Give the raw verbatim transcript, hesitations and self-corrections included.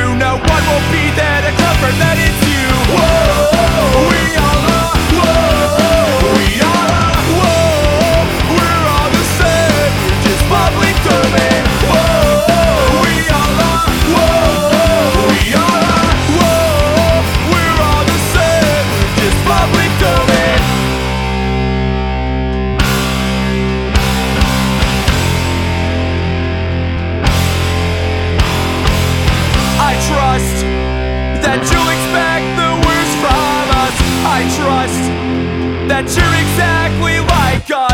true. No one will be there to confirm that it's you. Whoa, we all are. Whoa, we all are. Whoa, we're all the same. We're just public domain. Whoa, we all are. Whoa, we all are. Whoa, we're all the same. We're just public domain. I trust that you'll expect the worst from us. I trust that you're exactly like us.